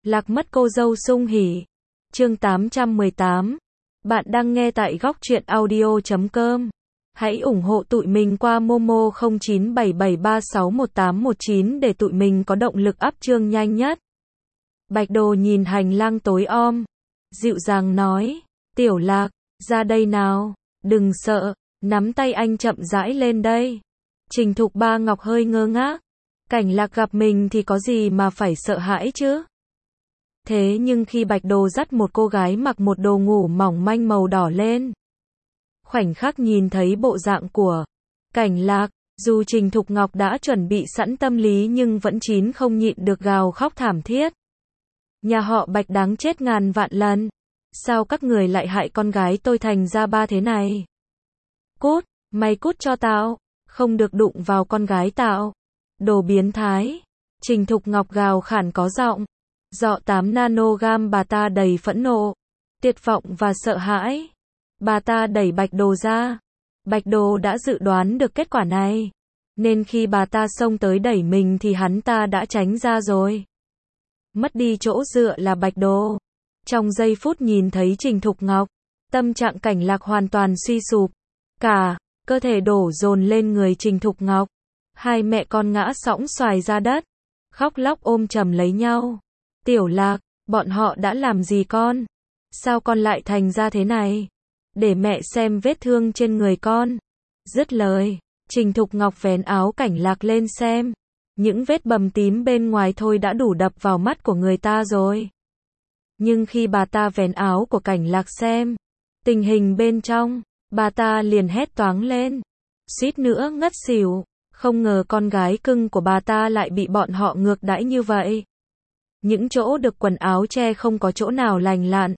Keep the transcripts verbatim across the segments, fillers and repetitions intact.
Lạc mất cô dâu sung hỉ. Chương tám trăm mười tám. Bạn đang nghe tại góc truyện audio chấm com. Hãy ủng hộ tụi mình qua Momo không chín bảy bảy ba sáu một tám một chín để tụi mình có động lực up chương nhanh nhất. Bạch Đồ nhìn hành lang tối om, dịu dàng nói, Tiểu Lạc, ra đây nào, đừng sợ, nắm tay anh chậm rãi lên đây. Trình Thục Ba Ngọc hơi ngơ ngác, Cảnh Lạc gặp mình thì có gì mà phải sợ hãi chứ? Thế nhưng khi Bạch Đồ dắt một cô gái mặc một đồ ngủ mỏng manh màu đỏ lên, khoảnh khắc nhìn thấy bộ dạng của Cảnh Lạc, dù Trình Thục Ngọc đã chuẩn bị sẵn tâm lý nhưng vẫn chín không nhịn được gào khóc thảm thiết. Nhà họ Bạch đáng chết ngàn vạn lần. Sao các người lại hại con gái tôi thành ra ba thế này? Cút, mày cút cho tao, không được đụng vào con gái tao. Đồ biến thái. Trình Thục Ngọc gào khản có giọng. Dọ tám nanogam bà ta đầy phẫn nộ, tuyệt vọng và sợ hãi. Bà ta đẩy Bạch Đồ ra. Bạch Đồ đã dự đoán được kết quả này, nên khi bà ta xông tới đẩy mình thì hắn ta đã tránh ra rồi. Mất đi chỗ dựa là Bạch Đồ. Trong giây phút nhìn thấy Trình Thục Ngọc, tâm trạng Cảnh Lạc hoàn toàn suy sụp. Cả cơ thể đổ dồn lên người Trình Thục Ngọc. Hai mẹ con ngã sõng xoài ra đất, khóc lóc ôm chầm lấy nhau. Tiểu Lạc, bọn họ đã làm gì con? Sao con lại thành ra thế này? Để mẹ xem vết thương trên người con. Dứt lời, Trình Thục Ngọc vén áo Cảnh Lạc lên xem. Những vết bầm tím bên ngoài thôi đã đủ đập vào mắt của người ta rồi. Nhưng khi bà ta vén áo của Cảnh Lạc xem tình hình bên trong, bà ta liền hét toáng lên, suýt nữa ngất xỉu. Không ngờ con gái cưng của bà ta lại bị bọn họ ngược đãi như vậy. Những chỗ được quần áo che không có chỗ nào lành lặn.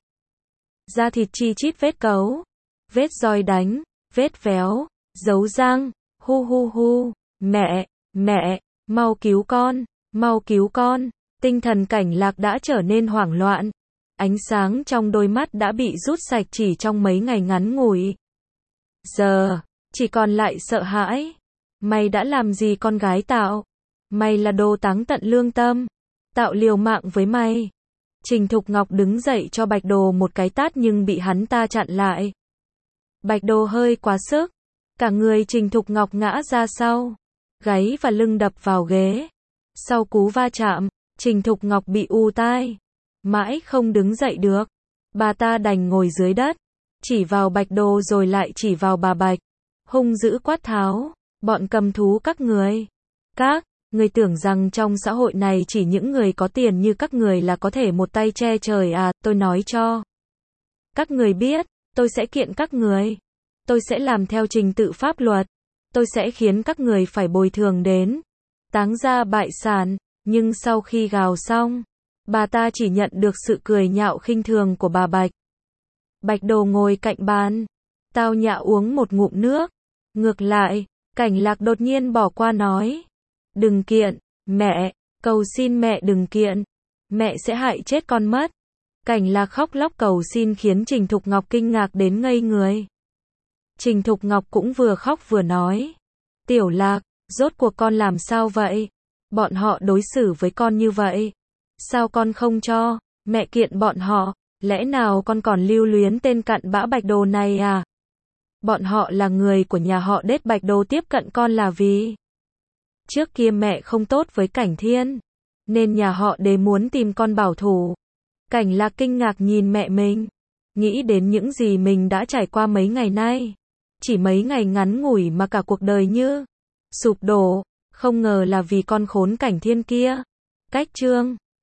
Da thịt chi chít vết cấu, vết roi đánh, vết véo, dấu răng, hu hu hu, mẹ, mẹ, mau cứu con, mau cứu con. Tinh thần Cảnh Lạc đã trở nên hoảng loạn. Ánh sáng trong đôi mắt đã bị rút sạch chỉ trong mấy ngày ngắn ngủi. Giờ, chỉ còn lại sợ hãi. Mày đã làm gì con gái tao? Mày là đồ táng tận lương tâm. Tạo liều mạng với mày. Trình Thục Ngọc đứng dậy cho Bạch Đồ một cái tát nhưng bị hắn ta chặn lại. Bạch Đồ hơi quá sức. Cả người Trình Thục Ngọc ngã ra sau. Gáy và lưng đập vào ghế. Sau cú va chạm, Trình Thục Ngọc bị u tai. Mãi không đứng dậy được. Bà ta đành ngồi dưới đất. Chỉ vào Bạch Đồ rồi lại chỉ vào bà Bạch. Hung dữ quát tháo. Bọn cầm thú các người. Các người tưởng rằng trong xã hội này chỉ những người có tiền như các người là có thể một tay che trời à? Tôi nói cho các người biết, tôi sẽ kiện các người. Tôi sẽ làm theo trình tự pháp luật. Tôi sẽ khiến các người phải bồi thường đến táng gia bại sản. Nhưng sau khi gào xong, bà ta chỉ nhận được sự cười nhạo khinh thường của bà Bạch. Bạch Đồ ngồi cạnh bàn, tao nhã uống một ngụm nước. Ngược lại, Cảnh Lạc đột nhiên bỏ qua nói, đừng kiện, mẹ, cầu xin mẹ đừng kiện, mẹ sẽ hại chết con mất. Cảnh Lạc khóc lóc cầu xin khiến Trình Thục Ngọc kinh ngạc đến ngây người. Trình Thục Ngọc cũng vừa khóc vừa nói, Tiểu Lạc, rốt cuộc con làm sao vậy? Bọn họ đối xử với con như vậy. Sao con không cho mẹ kiện bọn họ? Lẽ nào con còn lưu luyến tên cặn bã Bạch Đồ này à? Bọn họ là người của nhà họ Đết. Bạch Đồ tiếp cận con là vì trước kia mẹ không tốt với Cảnh Thiên, nên nhà họ Đế muốn tìm con bảo thủ. Cảnh Lạc kinh ngạc nhìn mẹ mình, nghĩ đến những gì mình đã trải qua mấy ngày nay. Chỉ mấy ngày ngắn ngủi mà cả cuộc đời như sụp đổ. Không ngờ là vì con khốn Cảnh Thiên kia. Cách chương